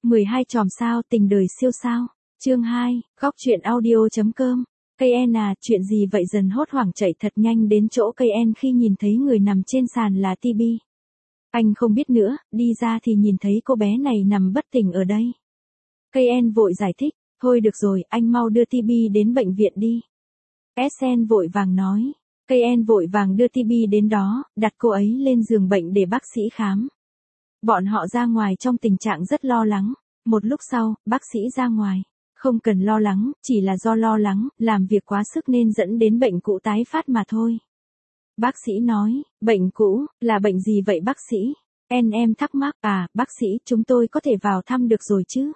12 chòm sao tình đời siêu sao. Chương 2, góc truyện audio.com. Cây En à, chuyện gì vậy? Dần hốt hoảng chạy thật nhanh đến chỗ cây En khi nhìn thấy người nằm trên sàn là Tibi. Anh không biết nữa, đi ra thì nhìn thấy cô bé này nằm bất tỉnh ở đây. Cây En vội giải thích, thôi được rồi, anh mau đưa Tibi đến bệnh viện đi. Sen vội vàng nói. Cây En vội vàng đưa Tibi đến đó, đặt cô ấy lên giường bệnh để bác sĩ khám. Bọn họ ra ngoài trong tình trạng rất lo lắng. Một lúc sau, bác sĩ ra ngoài. Không cần lo lắng, chỉ là do lo lắng, làm việc quá sức nên dẫn đến bệnh cũ tái phát mà thôi. Bác sĩ nói, bệnh cũ, là bệnh gì vậy bác sĩ? Em thắc mắc, bác sĩ, chúng tôi có thể vào thăm được rồi chứ?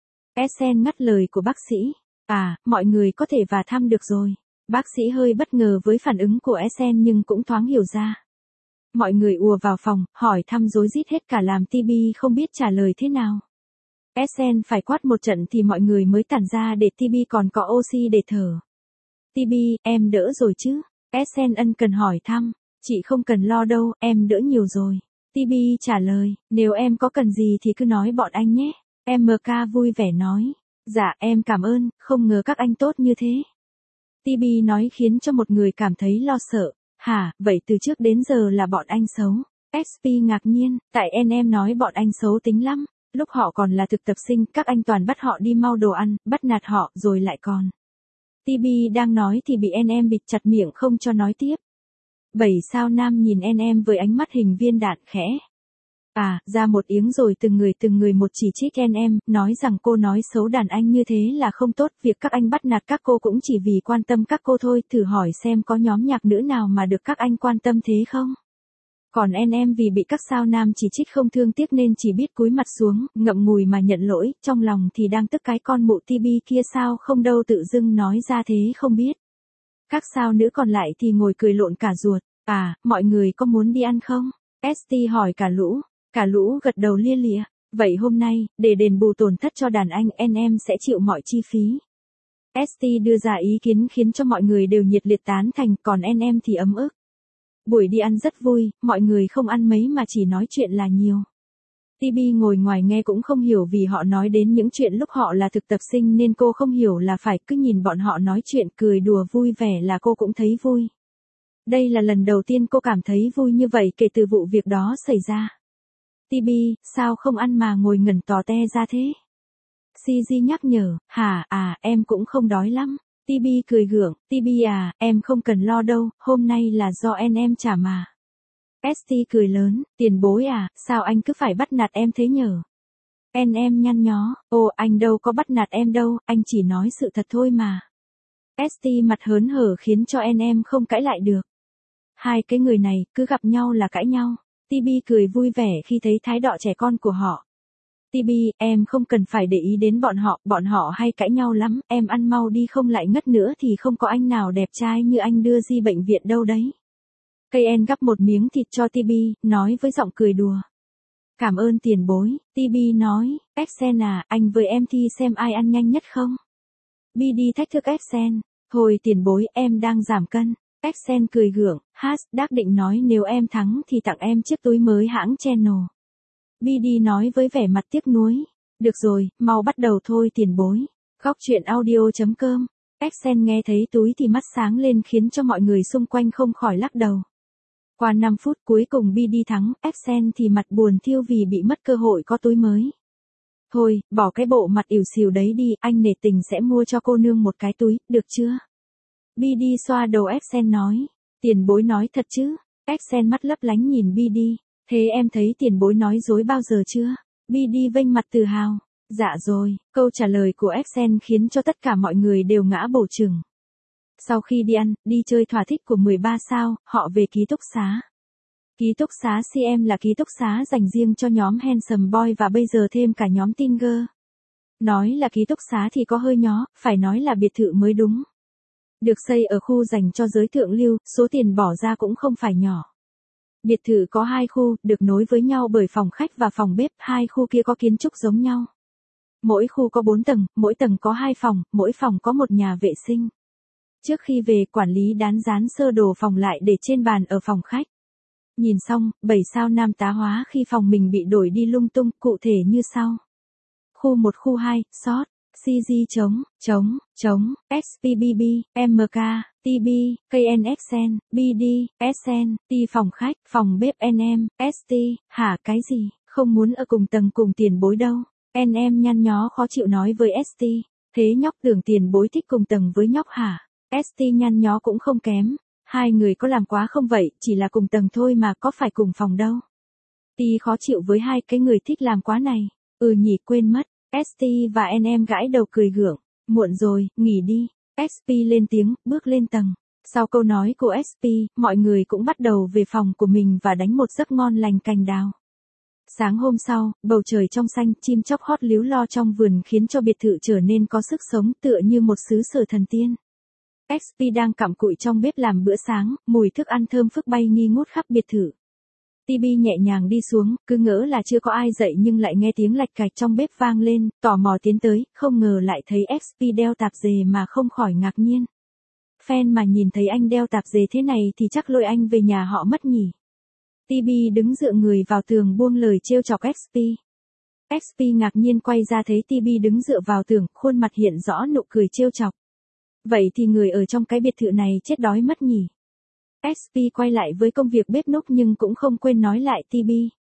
Sen ngắt lời của bác sĩ, mọi người có thể vào thăm được rồi. Bác sĩ hơi bất ngờ với phản ứng của Sen nhưng cũng thoáng hiểu ra. Mọi người ùa vào phòng, hỏi thăm rối rít hết cả làm Tibi không biết trả lời thế nào. Sen phải quát một trận thì mọi người mới tản ra để Tibi còn có oxy để thở. Tibi, em đỡ rồi chứ? Sen ân cần hỏi thăm. Chị không cần lo đâu, em đỡ nhiều rồi. Tibi trả lời, nếu em có cần gì thì cứ nói bọn anh nhé. MK vui vẻ nói. Dạ em cảm ơn, không ngờ các anh tốt như thế. Tibi nói khiến cho một người cảm thấy lo sợ. Hả, vậy từ trước đến giờ là bọn anh xấu? XP ngạc nhiên, tại em nói bọn anh xấu tính lắm. Lúc họ còn là thực tập sinh, các anh toàn bắt họ đi mau đồ ăn, bắt nạt họ, rồi lại còn. Tibi đang nói thì bị em bịt chặt miệng không cho nói tiếp. 7 sao nam nhìn em với ánh mắt hình viên đạn khẽ. Ra một tiếng rồi từng người một chỉ trích em, nói rằng cô nói xấu đàn anh như thế là không tốt, việc các anh bắt nạt các cô cũng chỉ vì quan tâm các cô thôi, thử hỏi xem có nhóm nhạc nữ nào mà được các anh quan tâm thế không? Còn em vì bị các sao nam chỉ trích không thương tiếc nên chỉ biết cúi mặt xuống, ngậm ngùi mà nhận lỗi, trong lòng thì đang tức cái con mụ Tibi kia sao không đâu tự dưng nói ra thế không biết. Các sao nữ còn lại thì ngồi cười lộn cả ruột. Mọi người có muốn đi ăn không? ST hỏi cả lũ gật đầu lia lịa. Vậy hôm nay, để đền bù tổn thất cho đàn anh, em sẽ chịu mọi chi phí. ST đưa ra ý kiến khiến cho mọi người đều nhiệt liệt tán thành, còn em thì ấm ức. Buổi đi ăn rất vui, mọi người không ăn mấy mà chỉ nói chuyện là nhiều. Tibi ngồi ngoài nghe cũng không hiểu vì họ nói đến những chuyện lúc họ là thực tập sinh nên cô không hiểu là phải, cứ nhìn bọn họ nói chuyện cười đùa vui vẻ là cô cũng thấy vui. Đây là lần đầu tiên cô cảm thấy vui như vậy kể từ vụ việc đó xảy ra. Tibi, sao không ăn mà ngồi ngẩn tò te ra thế? CG nhắc nhở, em cũng không đói lắm. Tibi cười gượng, Tibi em không cần lo đâu, hôm nay là do em trả mà. ST cười lớn, tiền bối sao anh cứ phải bắt nạt em thế nhở? Em nhăn nhó, anh đâu có bắt nạt em đâu, anh chỉ nói sự thật thôi mà. ST mặt hớn hở khiến cho em không cãi lại được. Hai cái người này, cứ gặp nhau là cãi nhau. Tibi cười vui vẻ khi thấy thái độ trẻ con của họ. Tibi, em không cần phải để ý đến bọn họ hay cãi nhau lắm, em ăn mau đi không lại ngất nữa thì không có anh nào đẹp trai như anh đưa đi bệnh viện đâu đấy. Cây En gắp một miếng thịt cho Tibi, nói với giọng cười đùa. Cảm ơn tiền bối, Tibi nói, Sen anh với em thi xem ai ăn nhanh nhất không? Bidi thách thức Sen, thôi tiền bối em đang giảm cân. Sen cười gượng, đắc định nói nếu em thắng thì tặng em chiếc túi mới hãng Channel. Bidi nói với vẻ mặt tiếc nuối. Được rồi, mau bắt đầu thôi tiền bối. Góc truyện audio.com. Sen nghe thấy túi thì mắt sáng lên khiến cho mọi người xung quanh không khỏi lắc đầu. Qua 5 phút cuối cùng Bidi thắng, Sen thì mặt buồn thiêu vì bị mất cơ hội có túi mới. Thôi, bỏ cái bộ mặt ỉu xìu đấy đi, anh nể tình sẽ mua cho cô nương một cái túi, được chưa? Bidi xoa đầu Sen nói. Tiền bối nói thật chứ? Sen mắt lấp lánh nhìn Bidi. Thế em thấy tiền bối nói dối bao giờ chưa? Bidi vênh mặt tự hào. Dạ rồi, câu trả lời của Sen khiến cho tất cả mọi người đều ngã bổ chừng. Sau khi đi ăn, đi chơi thỏa thích của 13 sao, họ về ký túc xá. Ký túc xá CM là ký túc xá dành riêng cho nhóm Handsome Boy và bây giờ thêm cả nhóm Teen Girl. Nói là ký túc xá thì có hơi nhó, phải nói là biệt thự mới đúng. Được xây ở khu dành cho giới thượng lưu, số tiền bỏ ra cũng không phải nhỏ. Biệt thự có 2 khu, được nối với nhau bởi phòng khách và phòng bếp, 2 khu kia có kiến trúc giống nhau. Mỗi khu có 4 tầng, mỗi tầng có 2 phòng, mỗi phòng có một nhà vệ sinh. Trước khi về, quản lý dán sơ đồ phòng lại để trên bàn ở phòng khách. Nhìn xong, 7 sao nam tá hóa khi phòng mình bị đổi đi lung tung, cụ thể như sau. Khu 1 khu 2, sót. CG chống, SPBB, MK, TB, KNXN, BD, SN, T phòng khách, phòng bếp NM, ST, hả cái gì, không muốn ở cùng tầng cùng tiền bối đâu. NM nhăn nhó khó chịu nói với ST, thế nhóc tưởng tiền bối thích cùng tầng với nhóc hả? ST nhăn nhó cũng không kém, hai người có làm quá không vậy, chỉ là cùng tầng thôi mà có phải cùng phòng đâu. T khó chịu với hai cái người thích làm quá này, nhỉ quên mất. ST và NM gãi đầu cười gượng, muộn rồi, nghỉ đi. SP lên tiếng, bước lên tầng. Sau câu nói của SP, mọi người cũng bắt đầu về phòng của mình và đánh một giấc ngon lành cành đào. Sáng hôm sau, bầu trời trong xanh, chim chóc hót líu lo trong vườn khiến cho biệt thự trở nên có sức sống tựa như một xứ sở thần tiên. SP đang cặm cụi trong bếp làm bữa sáng, mùi thức ăn thơm phức bay nghi ngút khắp biệt thự. TB nhẹ nhàng đi xuống, cứ ngỡ là chưa có ai dậy nhưng lại nghe tiếng lạch cạch trong bếp vang lên, tò mò tiến tới, không ngờ lại thấy SP đeo tạp dề mà không khỏi ngạc nhiên. Fan mà nhìn thấy anh đeo tạp dề thế này thì chắc lôi anh về nhà họ mất nhỉ. TB đứng dựa người vào tường buông lời trêu chọc SP. SP ngạc nhiên quay ra thấy TB đứng dựa vào tường, khuôn mặt hiện rõ nụ cười trêu chọc. Vậy thì người ở trong cái biệt thự này chết đói mất nhỉ. SP quay lại với công việc bếp núc nhưng cũng không quên nói lại TB.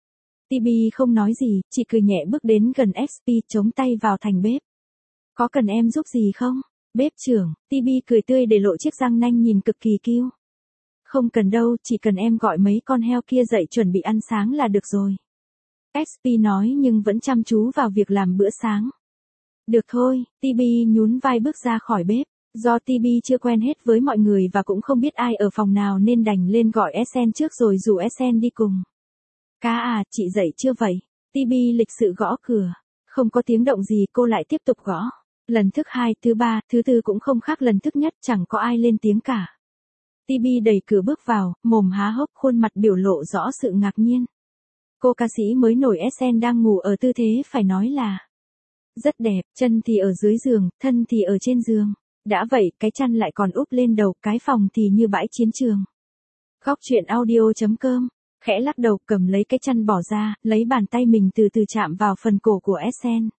TB không nói gì, chỉ cười nhẹ bước đến gần SP chống tay vào thành bếp. Có cần em giúp gì không? Bếp trưởng, TB cười tươi để lộ chiếc răng nanh nhìn cực kỳ cute. Không cần đâu, chỉ cần em gọi mấy con heo kia dậy chuẩn bị ăn sáng là được rồi. SP nói nhưng vẫn chăm chú vào việc làm bữa sáng. Được thôi, TB nhún vai bước ra khỏi bếp. Do TB chưa quen hết với mọi người và cũng không biết ai ở phòng nào nên đành lên gọi SN trước rồi rủ SN đi cùng. Cá à, chị dậy chưa vậy? TB lịch sự gõ cửa. Không có tiếng động gì cô lại tiếp tục gõ. Lần thứ 2, thứ 3, thứ 4 cũng không khác lần thứ nhất, chẳng có ai lên tiếng cả. TB đẩy cửa bước vào, mồm há hốc, khuôn mặt biểu lộ rõ sự ngạc nhiên. Cô ca sĩ mới nổi SN đang ngủ ở tư thế phải nói là rất đẹp, chân thì ở dưới giường, thân thì ở trên giường. Đã vậy, cái chăn lại còn úp lên đầu, cái phòng thì như bãi chiến trường. Góc truyện audio.com, khẽ lắc đầu cầm lấy cái chăn bỏ ra, lấy bàn tay mình từ từ chạm vào phần cổ của SN.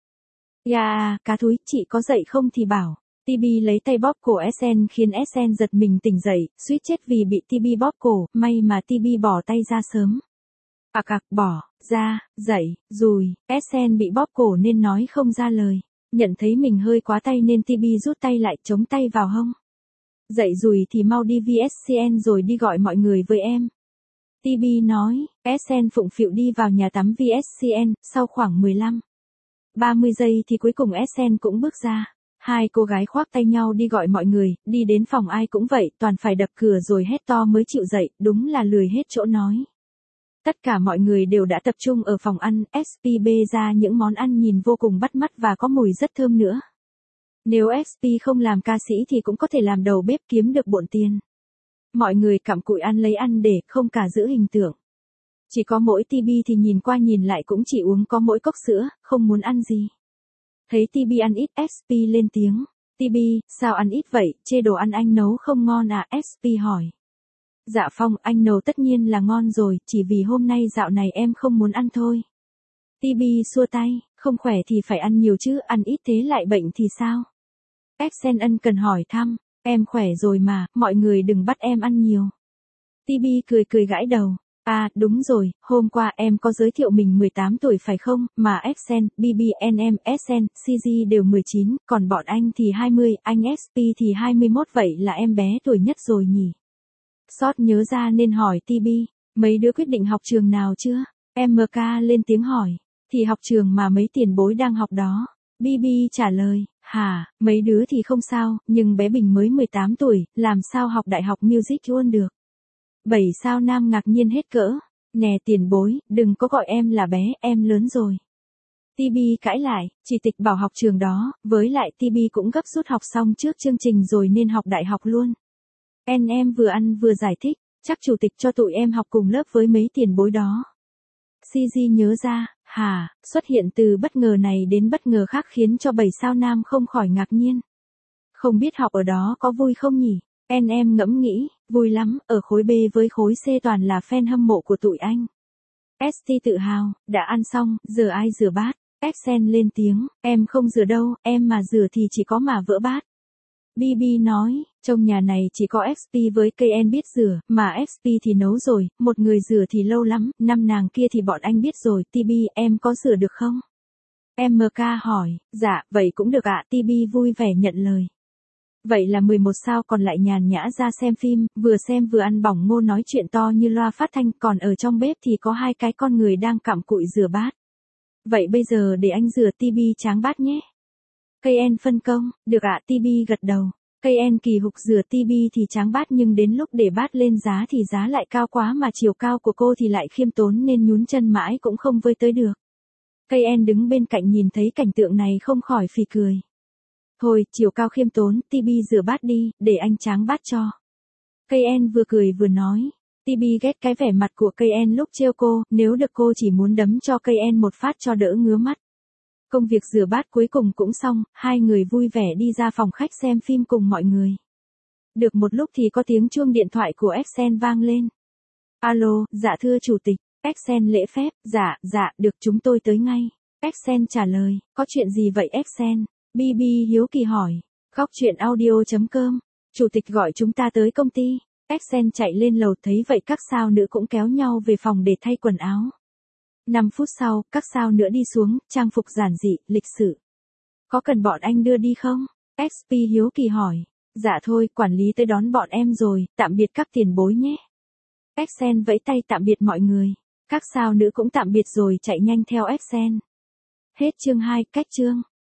Cá thúi, chị có dậy không thì bảo. TB lấy tay bóp cổ SN khiến SN giật mình tỉnh dậy, suýt chết vì bị TB bóp cổ, may mà TB bỏ tay ra sớm. Bỏ ra, dậy, rùi, SN bị bóp cổ nên nói không ra lời. Nhận thấy mình hơi quá tay nên TB rút tay lại, chống tay vào hông. Dậy rùi thì mau đi VSCN rồi đi gọi mọi người với em. TB nói, SN phụng phịu đi vào nhà tắm VSCN, sau khoảng 15-30 giây thì cuối cùng SN cũng bước ra. Hai cô gái khoác tay nhau đi gọi mọi người, đi đến phòng ai cũng vậy, toàn phải đập cửa rồi hét to mới chịu dậy, đúng là lười hết chỗ nói. Tất cả mọi người đều đã tập trung ở phòng ăn, SP bê ra những món ăn nhìn vô cùng bắt mắt và có mùi rất thơm nữa. Nếu SP không làm ca sĩ thì cũng có thể làm đầu bếp kiếm được bộn tiền. Mọi người cặm cụi ăn lấy ăn để không cả giữ hình tượng. Chỉ có mỗi TB thì nhìn qua nhìn lại cũng chỉ uống có mỗi cốc sữa, không muốn ăn gì. Thấy TB ăn ít, SP lên tiếng. TB, sao ăn ít vậy, chê đồ ăn anh nấu không ngon à? SP hỏi. Dạ Phong, anh nấu tất nhiên là ngon rồi, chỉ vì hôm nay dạo này em không muốn ăn thôi. TB xua tay, không khỏe thì phải ăn nhiều chứ, ăn ít thế lại bệnh thì sao? Exen ân cần hỏi thăm, em khỏe rồi mà, mọi người đừng bắt em ăn nhiều. TB cười gãi đầu, à đúng rồi, hôm qua em có giới thiệu mình 18 tuổi phải không, mà Exen, BBNM, SN, CG đều 19, còn bọn anh thì 20, anh SP thì 21 vậy là em bé tuổi nhất rồi nhỉ? Sót nhớ ra nên hỏi TB, mấy đứa quyết định học trường nào chưa? MK lên tiếng hỏi, thì học trường mà mấy tiền bối đang học đó. BB trả lời, hả, mấy đứa thì không sao, nhưng bé Bình mới 18 tuổi, làm sao học đại học music luôn được. 7 sao nam ngạc nhiên hết cỡ, nè tiền bối, đừng có gọi em là bé, em lớn rồi. TB cãi lại, chỉ tịch bảo học trường đó, với lại TB cũng gấp rút học xong trước chương trình rồi nên học đại học luôn. Em vừa ăn vừa giải thích, chắc chủ tịch cho tụi em học cùng lớp với mấy tiền bối đó. CG nhớ ra, xuất hiện từ bất ngờ này đến bất ngờ khác khiến cho 7 sao nam không khỏi ngạc nhiên. Không biết học ở đó có vui không nhỉ? Em ngẫm nghĩ, vui lắm, ở khối B với khối C toàn là fan hâm mộ của tụi anh. ST tự hào, đã ăn xong, giờ ai rửa bát? Accent lên tiếng, em không rửa đâu, em mà rửa thì chỉ có mà vỡ bát. BB nói, trong nhà này chỉ có XP với KN biết rửa, mà XP thì nấu rồi, một người rửa thì lâu lắm, năm nàng kia thì bọn anh biết rồi, TB, em có rửa được không? MK hỏi, dạ, vậy cũng được ạ, TB vui vẻ nhận lời. Vậy là 11 sao còn lại nhàn nhã ra xem phim, vừa xem vừa ăn bỏng ngô nói chuyện to như loa phát thanh, còn ở trong bếp thì có hai cái con người đang cặm cụi rửa bát. Vậy bây giờ để anh rửa TB tráng bát nhé. KN phân công, được ạ, TB gật đầu. KN kỳ hục rửa TB thì tráng bát nhưng đến lúc để bát lên giá thì giá lại cao quá mà chiều cao của cô thì lại khiêm tốn nên nhún chân mãi cũng không với tới được. KN đứng bên cạnh nhìn thấy cảnh tượng này không khỏi phì cười. Thôi, chiều cao khiêm tốn, TB rửa bát đi, để anh tráng bát cho. KN vừa cười vừa nói. TB ghét cái vẻ mặt của KN lúc trêu cô, nếu được cô chỉ muốn đấm cho KN một phát cho đỡ ngứa mắt. Công việc rửa bát cuối cùng cũng xong, hai người vui vẻ đi ra phòng khách xem phim cùng mọi người. Được một lúc thì có tiếng chuông điện thoại của Accent vang lên. Alo, dạ thưa chủ tịch. Accent lễ phép, dạ, được chúng tôi tới ngay. Accent trả lời, có chuyện gì vậy Accent? BB hiếu kỳ hỏi. Góc chuyện audio.com. Chủ tịch gọi chúng ta tới công ty. Accent chạy lên lầu thấy vậy các sao nữ cũng kéo nhau về phòng để thay quần áo. 5 phút sau, các sao nữa đi xuống, trang phục giản dị, lịch sự. Có cần bọn anh đưa đi không? XP hiếu kỳ hỏi. Dạ thôi, quản lý tới đón bọn em rồi, tạm biệt các tiền bối nhé. Accent vẫy tay tạm biệt mọi người. Các sao nữ cũng tạm biệt rồi chạy nhanh theo Accent. Hết chương 2, cách chương.